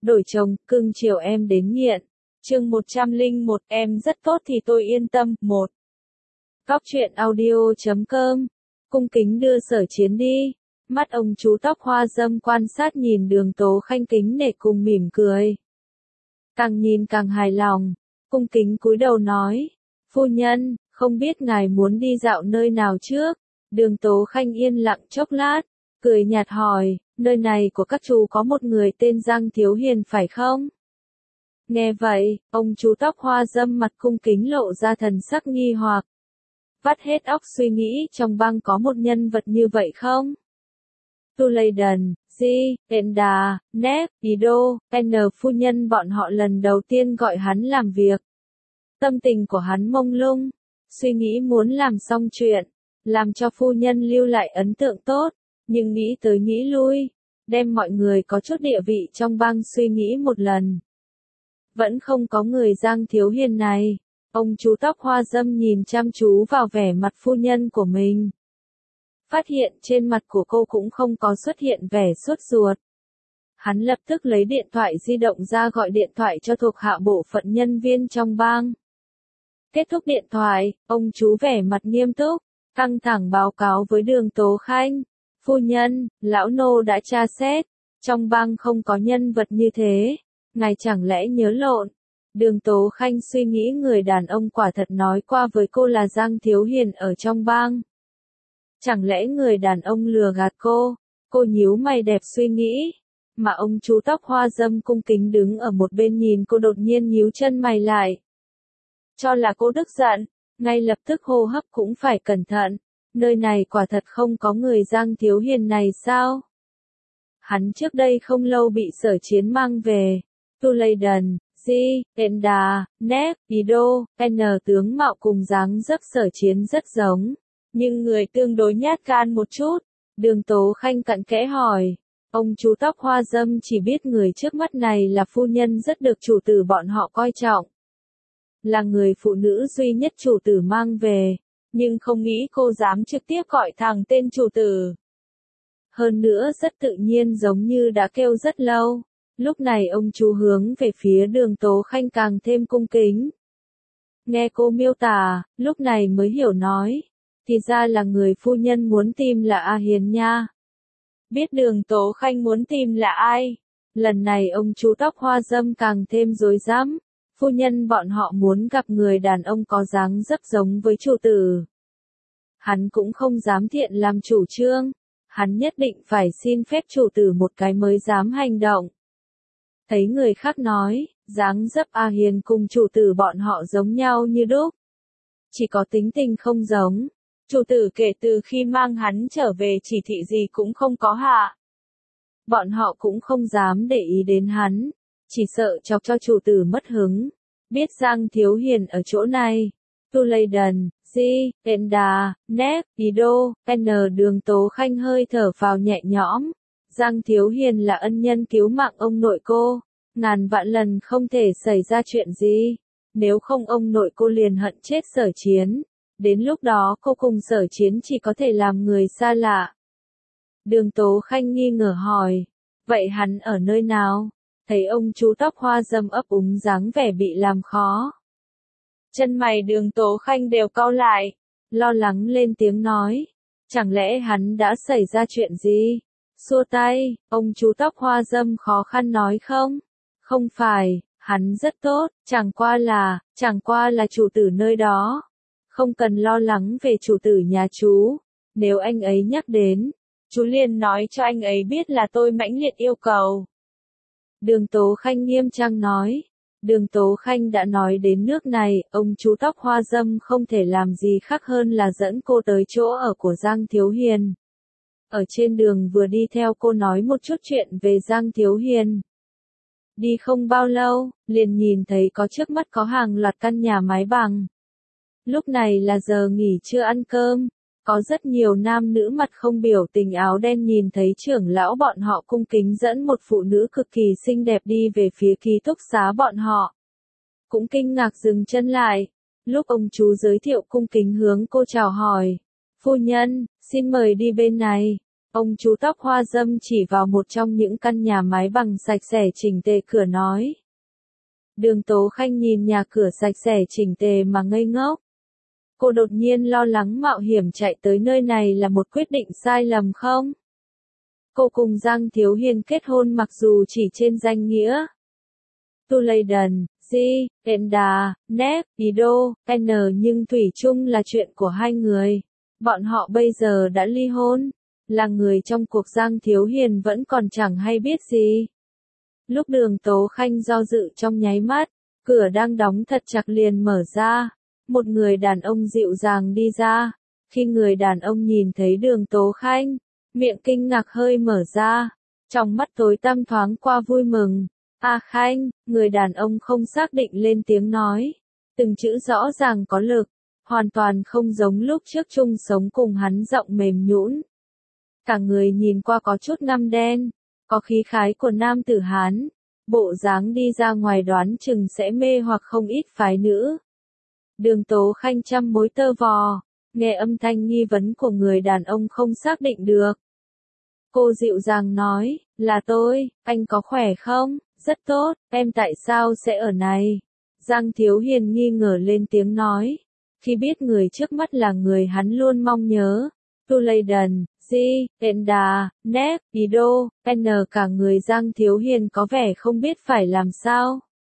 đổi chồng, cưng chiều em đến nghiện. Chương 101, em rất tốt thì tôi yên tâm. 1. Góc truyện audio.com. Cung kính đưa Sở Chiến đi. Mắt ông chú tóc hoa râm quan sát nhìn Đường Tố Khanh kính nể cùng mỉm cười. Càng nhìn càng hài lòng, cung kính cúi đầu nói, phu nhân, không biết ngài muốn đi dạo nơi nào trước? Đường Tố Khanh yên lặng chốc lát, cười nhạt hỏi, nơi này của các chú có một người tên Giang Thiếu Hiền phải không? Nghe vậy, ông chú tóc hoa râm mặt cung kính lộ ra thần sắc nghi hoặc. Vắt hết óc suy nghĩ trong bang có một nhân vật như vậy không? Tu Leyden, Di, Enda, Nep, Ido, N phu nhân bọn họ lần đầu tiên gọi hắn làm việc. Tâm tình của hắn mông lung, suy nghĩ muốn làm xong chuyện, làm cho phu nhân lưu lại ấn tượng tốt, nhưng nghĩ tới nghĩ lui, đem mọi người có chút địa vị trong bang suy nghĩ một lần. Vẫn không có người Giang Thiếu Hiền này, ông chú tóc hoa râm nhìn chăm chú vào vẻ mặt phu nhân của mình. Phát hiện trên mặt của cô cũng không có xuất hiện vẻ sốt ruột. Hắn lập tức lấy điện thoại di động ra gọi điện thoại cho thuộc hạ bộ phận nhân viên trong bang. Kết thúc điện thoại, ông chú vẻ mặt nghiêm túc, căng thẳng báo cáo với Đường Tố Khanh. Phu nhân, lão nô đã tra xét, trong bang không có nhân vật như thế, ngài chẳng lẽ nhớ lộn. Đường Tố Khanh suy nghĩ người đàn ông quả thật nói qua với cô là Giang Thiếu Hiền ở trong bang. Chẳng lẽ người đàn ông lừa gạt cô nhíu mày đẹp suy nghĩ, mà ông chú tóc hoa râm cung kính đứng ở một bên nhìn cô đột nhiên nhíu chân mày lại. Cho là cô tức giận, ngay lập tức hô hấp cũng phải cẩn thận, nơi này quả thật không có người Giang Thiếu Hiền này sao? Hắn trước đây không lâu bị Sở Chiến mang về, Tu Leyden, Di, Enda, Nep, Ido, N tướng mạo cùng dáng dấp Sở Chiến rất giống. Nhưng người tương đối nhát gan một chút. Đường Tố Khanh cặn kẽ hỏi. Ông chú tóc hoa râm chỉ biết người trước mắt này là phu nhân rất được chủ tử bọn họ coi trọng. Là người phụ nữ duy nhất chủ tử mang về. Nhưng không nghĩ cô dám trực tiếp gọi thẳng tên chủ tử. Hơn nữa rất tự nhiên giống như đã kêu rất lâu. Lúc này ông chú hướng về phía Đường Tố Khanh càng thêm cung kính. Nghe cô miêu tả, lúc này mới hiểu nói. Thì ra là người phu nhân muốn tìm là A Hiền nha. Biết Đường Tố Khanh muốn tìm là ai? Lần này ông chú tóc hoa râm càng thêm rối rắm. Phu nhân bọn họ muốn gặp người đàn ông có dáng dấp giống với chủ tử. Hắn cũng không dám thiện làm chủ trương. Hắn nhất định phải xin phép chủ tử một cái mới dám hành động. Thấy người khác nói, dáng dấp A Hiền cùng chủ tử bọn họ giống nhau như đúc. Chỉ có tính tình không giống. Chủ tử kể từ khi mang hắn trở về chỉ thị gì cũng không có hạ. Bọn họ cũng không dám để ý đến hắn, chỉ sợ chọc cho chủ tử mất hứng. Biết Giang Thiếu Hiền ở chỗ này. Tu Leyden, Di, Enda, Nep, Ido, N Đường Tố Khanh hơi thở vào nhẹ nhõm. Giang Thiếu Hiền là ân nhân cứu mạng ông nội cô. Ngàn vạn lần không thể xảy ra chuyện gì. Nếu không ông nội cô liền hận chết Sở Chiến. Đến lúc đó cô cùng Sở Chiến chỉ có thể làm người xa lạ. Đường Tố Khanh nghi ngờ hỏi. Vậy hắn ở nơi nào? Thấy ông chú tóc hoa râm ấp úng dáng vẻ bị làm khó. Chân mày Đường Tố Khanh đều cau lại. Lo lắng lên tiếng nói. Chẳng lẽ hắn đã xảy ra chuyện gì? Xua tay, ông chú tóc hoa râm khó khăn nói không? Không phải, hắn rất tốt, chẳng qua là chủ tử nơi đó. Không cần lo lắng về chủ tử nhà chú. Nếu anh ấy nhắc đến, chú liền nói cho anh ấy biết là tôi mãnh liệt yêu cầu. Đường Tố Khanh nghiêm trang nói. Đường Tố Khanh đã nói đến nước này, ông chú tóc hoa râm không thể làm gì khác hơn là dẫn cô tới chỗ ở của Giang Thiếu Hiền. Ở trên đường vừa đi theo cô nói một chút chuyện về Giang Thiếu Hiền. Đi không bao lâu, liền nhìn thấy có trước mắt có hàng loạt căn nhà mái bằng. Lúc này là giờ nghỉ trưa ăn cơm, có rất nhiều nam nữ mặt không biểu tình áo đen nhìn thấy trưởng lão bọn họ cung kính dẫn một phụ nữ cực kỳ xinh đẹp đi về phía ký túc xá bọn họ. Cũng kinh ngạc dừng chân lại, lúc ông chú giới thiệu cung kính hướng cô chào hỏi. Phu nhân, xin mời đi bên này. Ông chú tóc hoa râm chỉ vào một trong những căn nhà mái bằng sạch sẽ chỉnh tề cửa nói. Đường Tố Khanh nhìn nhà cửa sạch sẽ chỉnh tề mà ngây ngốc. Cô đột nhiên lo lắng mạo hiểm chạy tới nơi này là một quyết định sai lầm không? Cô cùng Giang Thiếu Hiền kết hôn mặc dù chỉ trên danh nghĩa. Tu Lây Đần, Di, Đện Đà, Nép, Ý Đô, N nhưng thủy chung là chuyện của hai người. Bọn họ bây giờ đã ly hôn. Là người trong cuộc Giang Thiếu Hiền vẫn còn chẳng hay biết gì. Lúc Đường Tố Khanh do dự trong nháy mắt, cửa đang đóng thật chặt liền mở ra. Một người đàn ông dịu dàng đi ra. Khi người đàn ông nhìn thấy Đường Tố Khanh, miệng kinh ngạc hơi mở ra. Trong mắt tối tăm thoáng qua vui mừng. A Khanh, người đàn ông không xác định lên tiếng nói. Từng chữ rõ ràng có lực. Hoàn toàn không giống lúc trước chung sống cùng hắn giọng mềm nhũn. Cả người nhìn qua có chút ngăm đen, có khí khái của nam tử Hán, bộ dáng đi ra ngoài đoán chừng sẽ mê hoặc không ít phái nữ. Đường Tố Khanh trăm mối tơ vò, nghe âm thanh nghi vấn của người đàn ông không xác định được. Cô dịu dàng nói, là tôi, anh có khỏe không? Rất tốt, em tại sao sẽ ở này? Giang Thiếu Hiền nghi ngờ lên tiếng nói, khi biết người trước mắt là người hắn luôn mong nhớ. Tu Lây Đần, Di, Đện Đà, Nép, Ý Đô, N cả người Giang Thiếu Hiền có vẻ không biết phải làm sao.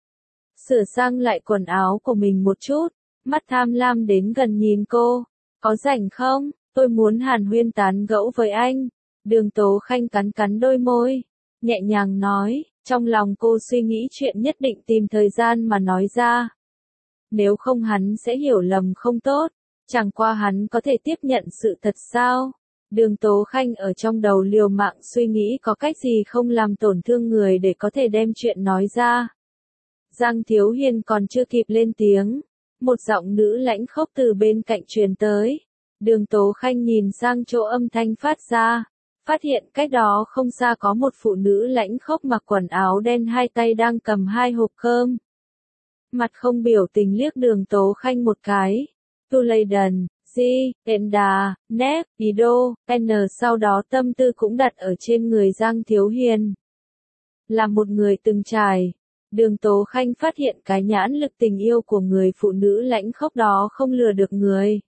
Sửa sang lại quần áo của mình một chút, mắt tham lam đến gần nhìn cô. Có rảnh không? Tôi muốn hàn huyên tán gẫu với anh. Đường Tố Khanh cắn cắn đôi môi, nhẹ nhàng nói, trong lòng cô suy nghĩ chuyện nhất định tìm thời gian mà nói ra. Nếu không hắn sẽ hiểu lầm không tốt. Chẳng qua hắn có thể tiếp nhận sự thật sao? Đường Tố Khanh ở trong đầu liều mạng suy nghĩ có cách gì không làm tổn thương người để có thể đem chuyện nói ra. Giang Thiếu Hiền còn chưa kịp lên tiếng. Một giọng nữ lãnh khốc từ bên cạnh truyền tới. Đường Tố Khanh nhìn sang chỗ âm thanh phát ra. Phát hiện cách đó không xa có một phụ nữ lãnh khốc mặc quần áo đen hai tay đang cầm hai hộp cơm. Mặt không biểu tình liếc Đường Tố Khanh một cái. Tu Lây Đần, Di, Đện Đà, Nép, Ý Đô, N sau đó tâm tư cũng đặt ở trên người Giang Thiếu Hiền. Là một người từng trải, Đường Tố Khanh phát hiện cái nhãn lực tình yêu của người phụ nữ lãnh khốc đó không lừa được người.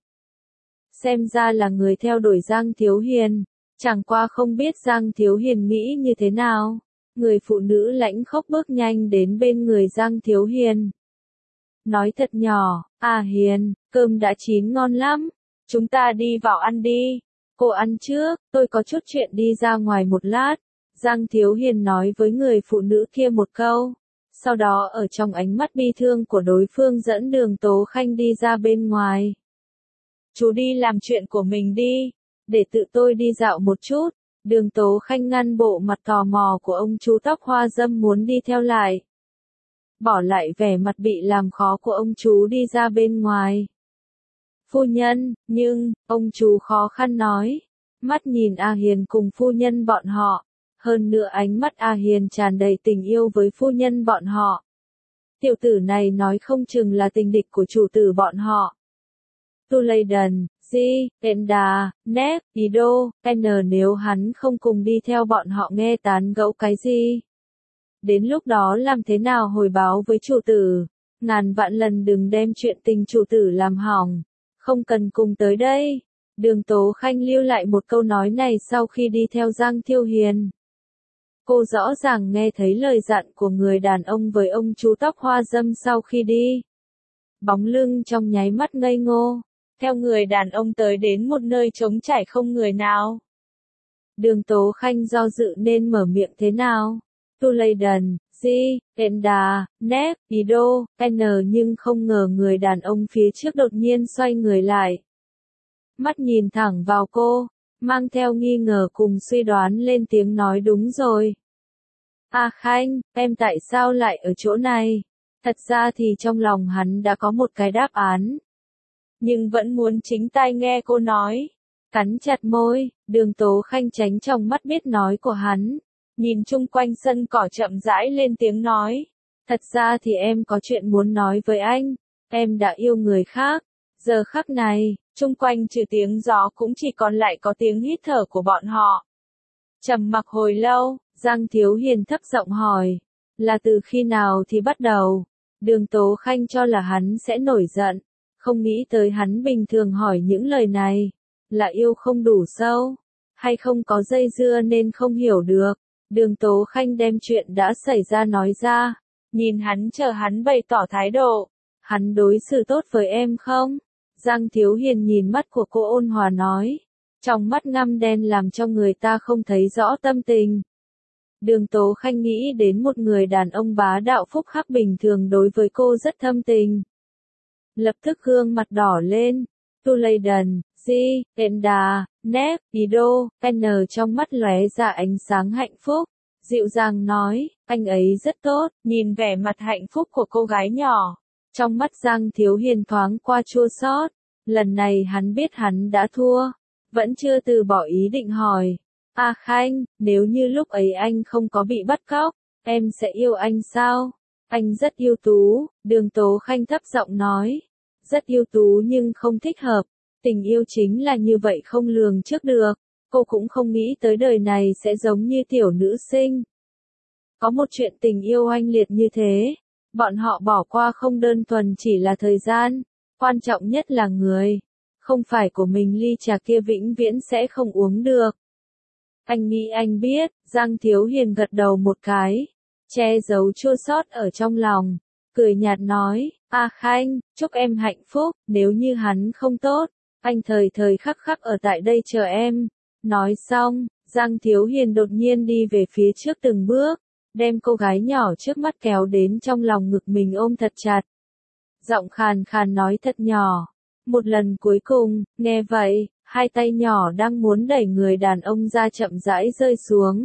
Xem ra là người theo đuổi Giang Thiếu Hiền, chẳng qua không biết Giang Thiếu Hiền nghĩ như thế nào. Người phụ nữ lãnh khốc bước nhanh đến bên người Giang Thiếu Hiền. Nói thật nhỏ, à Hiền, cơm đã chín ngon lắm, chúng ta đi vào ăn đi. Cô ăn trước, tôi có chút chuyện đi ra ngoài một lát. Giang Thiếu Hiền nói với người phụ nữ kia một câu. Sau đó ở trong ánh mắt bi thương của đối phương dẫn Đường Tố Khanh đi ra bên ngoài. Chú đi làm chuyện của mình đi, để tự tôi đi dạo một chút. Đường Tố Khanh ngăn bộ mặt tò mò của ông chú tóc hoa râm muốn đi theo lại. Bỏ lại vẻ mặt bị làm khó của ông chú đi ra bên ngoài. Phu nhân, nhưng, ông chú khó khăn nói. Mắt nhìn A Hiền cùng phu nhân bọn họ. Hơn nữa ánh mắt A Hiền tràn đầy tình yêu với phu nhân bọn họ. Tiểu tử này nói không chừng là tình địch của chủ tử bọn họ. Tu Lây Đần, Di, Đện Đà, Nép, Ý Đô, N nếu hắn không cùng đi theo bọn họ nghe tán gẫu cái gì. Đến lúc đó làm thế nào hồi báo với chủ tử, ngàn vạn lần đừng đem chuyện tình chủ tử làm hỏng, không cần cùng tới đây. Đường Tố Khanh lưu lại một câu nói này sau khi đi theo Giang Thiếu Hiền. Cô rõ ràng nghe thấy lời dặn của người đàn ông với ông chú tóc hoa râm sau khi đi. Bóng lưng trong nháy mắt ngây ngô, theo người đàn ông tới đến một nơi trống trải không người nào. Đường Tố Khanh do dự nên mở miệng thế nào? Tu Lây Đần, Di, Đện Đà, Nép, Ý Đô, N nhưng không ngờ người đàn ông phía trước đột nhiên xoay người lại. Mắt nhìn thẳng vào cô, mang theo nghi ngờ cùng suy đoán lên tiếng nói đúng rồi. À Khanh, em tại sao lại ở chỗ này? Thật ra thì trong lòng hắn đã có một cái đáp án. Nhưng vẫn muốn chính tai nghe cô nói. Cắn chặt môi, Đường Tố Khanh tránh trong mắt biết nói của hắn. Nhìn chung quanh sân cỏ chậm rãi lên tiếng nói. Thật ra thì em có chuyện muốn nói với anh. Em đã yêu người khác. Giờ khắc này, chung quanh trừ tiếng gió cũng chỉ còn lại có tiếng hít thở của bọn họ. Trầm mặc hồi lâu, Giang Thiếu Hiền thấp giọng hỏi. Là từ khi nào thì bắt đầu? Đường Tố Khanh cho là hắn sẽ nổi giận. Không nghĩ tới hắn bình thường hỏi những lời này. Là yêu không đủ sâu? Hay không có dây dưa nên không hiểu được? Đường Tố Khanh đem chuyện đã xảy ra nói ra. Nhìn hắn chờ hắn bày tỏ thái độ. Hắn đối xử tốt với em không? Giang Thiếu Hiền nhìn mắt của cô ôn hòa nói. Trong mắt ngăm đen làm cho người ta không thấy rõ tâm tình. Đường Tố Khanh nghĩ đến một người đàn ông bá đạo phúc hắc bình thường đối với cô rất thâm tình. Lập tức gương mặt đỏ lên. Tu Leyden, Di, Enda, Nep, Ido, N trong mắt lóe ra ánh sáng hạnh phúc. Dịu dàng nói, anh ấy rất tốt, nhìn vẻ mặt hạnh phúc của cô gái nhỏ. Trong mắt Giang Thiếu Hiền thoáng qua chua xót. Lần này hắn biết hắn đã thua. Vẫn chưa từ bỏ ý định hỏi. A Khanh, nếu như lúc ấy anh không có bị bắt cóc, em sẽ yêu anh sao? Anh rất ưu tú, Đường Tố Khanh thấp giọng nói. Rất ưu tú nhưng không thích hợp. Tình yêu chính là như vậy không lường trước được. Cô cũng không nghĩ tới đời này sẽ giống như tiểu nữ sinh. Có một chuyện tình yêu oanh liệt như thế. Bọn họ bỏ qua không đơn thuần chỉ là thời gian. Quan trọng nhất là người. Không phải của mình ly trà kia vĩnh viễn sẽ không uống được. Anh nghĩ anh biết, Giang Thiếu Hiền gật đầu một cái. Che giấu chua xót ở trong lòng. Cười nhạt nói, A Khanh, chúc em hạnh phúc, nếu như hắn không tốt. Anh thời thời khắc khắc ở tại đây chờ em. Nói xong, Giang Thiếu Hiền đột nhiên đi về phía trước từng bước. Đem cô gái nhỏ trước mắt kéo đến trong lòng ngực mình ôm thật chặt. Giọng khàn khàn nói thật nhỏ. Một lần cuối cùng, nghe vậy, hai tay nhỏ đang muốn đẩy người đàn ông ra chậm rãi rơi xuống.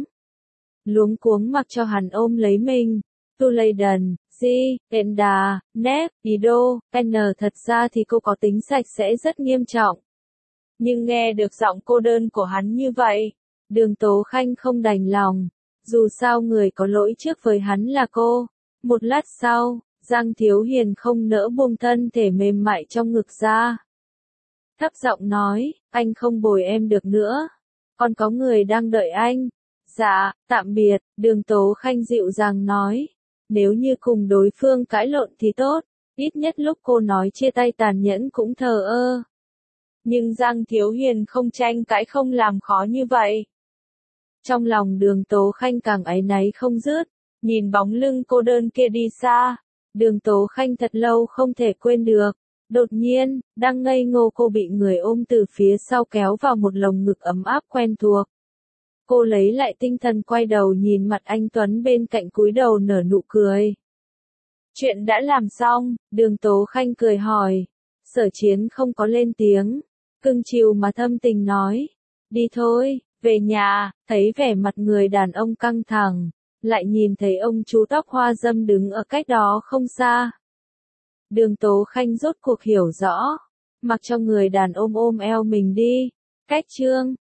Luống cuống mặc cho hắn ôm lấy mình. Tu Leyden, Di, Enda, Nep, Ido, N thật ra thì cô có tính sạch sẽ rất nghiêm trọng. Nhưng nghe được giọng cô đơn của hắn như vậy, Đường Tố Khanh không đành lòng. Dù sao người có lỗi trước với hắn là cô. Một lát sau, Giang Thiếu Hiền không nỡ buông thân thể mềm mại trong ngực ra. Thấp giọng nói, anh không bồi em được nữa. Còn có người đang đợi anh. Dạ, tạm biệt, Đường Tố Khanh dịu dàng nói. Nếu như cùng đối phương cãi lộn thì tốt. Ít nhất lúc cô nói chia tay tàn nhẫn cũng thờ ơ. Nhưng Giang Thiếu Hiền không tranh cãi không làm khó như vậy. Trong lòng Đường Tố Khanh càng áy náy không dứt. Nhìn bóng lưng cô đơn kia đi xa. Đường Tố Khanh thật lâu không thể quên được. Đột nhiên, đang ngây ngô cô bị người ôm từ phía sau kéo vào một lồng ngực ấm áp quen thuộc. Cô lấy lại tinh thần quay đầu nhìn mặt anh Tuấn bên cạnh cúi đầu nở nụ cười. Chuyện đã làm xong, Đường Tố Khanh cười hỏi. Sở Chiến không có lên tiếng. Cưng chiều mà thâm tình nói. Đi thôi, về nhà, thấy vẻ mặt người đàn ông căng thẳng. Lại nhìn thấy ông chú tóc hoa râm đứng ở cách đó không xa. Đường Tố Khanh rốt cuộc hiểu rõ. Mặc cho người đàn ông ôm eo mình đi. Cách chương